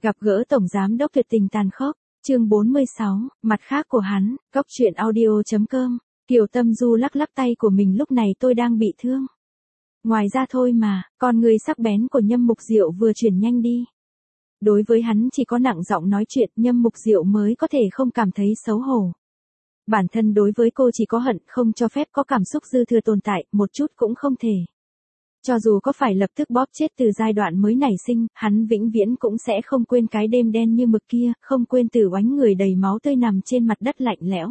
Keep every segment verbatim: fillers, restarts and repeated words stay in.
Gặp gỡ Tổng Giám đốc tuyệt tình tàn khốc, chương bốn mươi sáu, mặt khác của hắn, góc truyện audio chấm com, Kiều Tâm Du lắc lắc tay của mình lúc này tôi đang bị thương. Ngoài ra thôi mà, con người sắc bén của Nhâm Mục Diệu vừa chuyển nhanh đi. Đối với hắn chỉ có nặng giọng nói chuyện Nhâm Mục Diệu mới có thể không cảm thấy xấu hổ. Bản thân đối với cô chỉ có hận không cho phép có cảm xúc dư thừa tồn tại, một chút cũng không thể. Cho dù có phải lập tức bóp chết từ giai đoạn mới nảy sinh, hắn vĩnh viễn cũng sẽ không quên cái đêm đen như mực kia, không quên từ oánh người đầy máu tươi nằm trên mặt đất lạnh lẽo.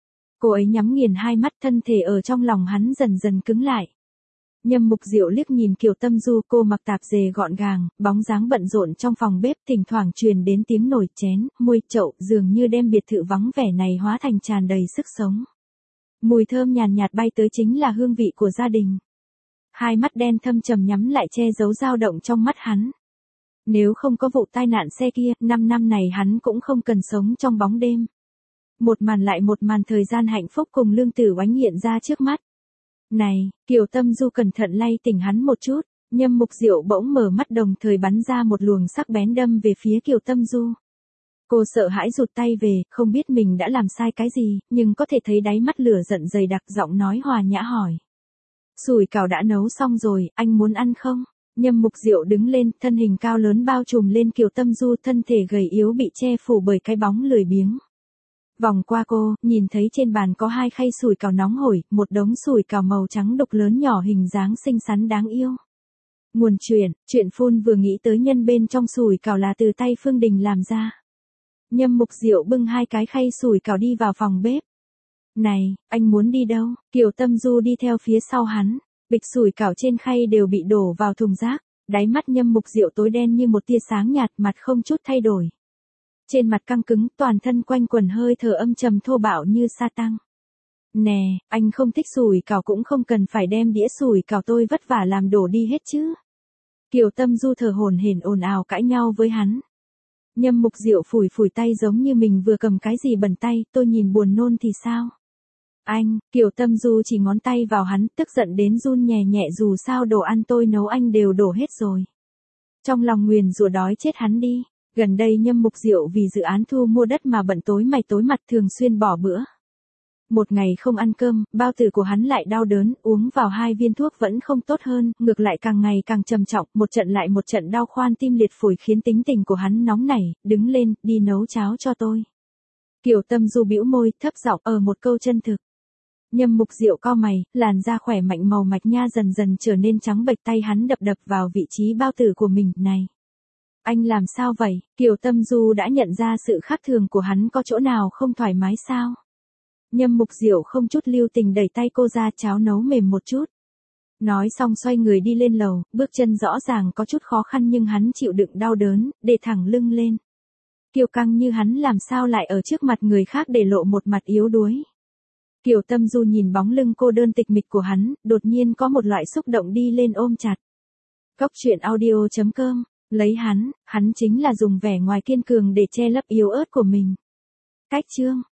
Cô ấy nhắm nghiền hai mắt, thân thể ở trong lòng hắn dần dần cứng lại. Nhâm Mục Diệu liếc nhìn Kiều Tâm Du, cô mặc tạp dề gọn gàng, bóng dáng bận rộn trong phòng bếp, thỉnh thoảng truyền đến tiếng nồi chén, mùi chậu, dường như đem biệt thự vắng vẻ này hóa thành tràn đầy sức sống. Mùi thơm nhàn nhạt bay tới chính là hương vị của gia đình. Hai mắt đen thâm trầm nhắm lại che giấu dao động trong mắt hắn. Nếu không có vụ tai nạn xe kia, năm năm này hắn cũng không cần sống trong bóng đêm. Một màn lại một màn thời gian hạnh phúc cùng Lương Tử Oánh hiện ra trước mắt. Này, Kiều Tâm Du cẩn thận lay tỉnh hắn một chút, Nhâm Mục Diệu bỗng mở mắt đồng thời bắn ra một luồng sắc bén đâm về phía Kiều Tâm Du. Cô sợ hãi rụt tay về, không biết mình đã làm sai cái gì, nhưng có thể thấy đáy mắt lửa giận dày đặc, giọng nói hòa nhã hỏi. Sủi cảo đã nấu xong rồi, anh muốn ăn không? Nhâm Mục Diệu đứng lên, thân hình cao lớn bao trùm lên Kiều Tâm Du, thân thể gầy yếu bị che phủ bởi cái bóng lười biếng. Vòng qua cô, nhìn thấy trên bàn có hai khay sủi cảo nóng hổi, một đống sủi cảo màu trắng đục lớn nhỏ hình dáng xinh xắn đáng yêu. Nguồn chuyện, chuyện phun vừa nghĩ tới nhân bên trong sủi cảo là từ tay Phương Đình làm ra. Nhâm Mục Diệu bưng hai cái khay sủi cảo đi vào phòng bếp. Này, anh muốn đi đâu? Kiều Tâm Du đi theo phía sau hắn, bịch sủi cảo trên khay đều bị đổ vào thùng rác, đáy mắt Nhâm Mục Diệu tối đen như một tia sáng nhạt, mặt không chút thay đổi. Trên mặt căng cứng, toàn thân quanh quẩn hơi thở âm trầm thô bạo như sa tăng. Nè, anh không thích sủi cảo cũng không cần phải đem đĩa sủi cảo tôi vất vả làm đổ đi hết chứ. Kiều Tâm Du thở hổn hển ồn ào cãi nhau với hắn. Nhâm Mục Diệu phủi phủi tay giống như mình vừa cầm cái gì bẩn tay, tôi nhìn buồn nôn thì sao? Anh, Kiều Tâm Du chỉ ngón tay vào hắn, tức giận đến run nhẹ nhẹ, dù sao đồ ăn tôi nấu anh đều đổ hết rồi. Trong lòng nguyền rủa đói chết hắn đi. Gần đây Nhâm Mục Diệu vì dự án thu mua đất mà bận tối mày tối mặt, thường xuyên bỏ bữa. Một ngày không ăn cơm, bao tử của hắn lại đau đớn, uống vào hai viên thuốc vẫn không tốt hơn, ngược lại càng ngày càng trầm trọng, một trận lại một trận đau khoan tim liệt phổi khiến tính tình của hắn nóng nảy, đứng lên, đi nấu cháo cho tôi. Kiều Tâm Du bĩu môi, thấp giọng ở một câu chân thực. Nhâm Mục Diệu cau mày, làn da khỏe mạnh màu mạch nha dần dần trở nên trắng bệch, tay hắn đập đập vào vị trí bao tử của mình. Này, anh làm sao vậy? Kiều Tâm Du đã nhận ra sự khác thường của hắn, có chỗ nào không thoải mái sao? Nhâm Mục Diệu không chút lưu tình đẩy tay cô ra, cháo nấu mềm một chút. Nói xong xoay người đi lên lầu, bước chân rõ ràng có chút khó khăn nhưng hắn chịu đựng đau đớn, để thẳng lưng lên. Kiều căng như hắn làm sao lại ở trước mặt người khác để lộ một mặt yếu đuối. Kiều Tâm Du nhìn bóng lưng cô đơn tịch mịch của hắn, đột nhiên có một loại xúc động đi lên ôm chặt. Góc truyện audio chấm com, lấy hắn, hắn chính là dùng vẻ ngoài kiên cường để che lấp yếu ớt của mình. Cách chương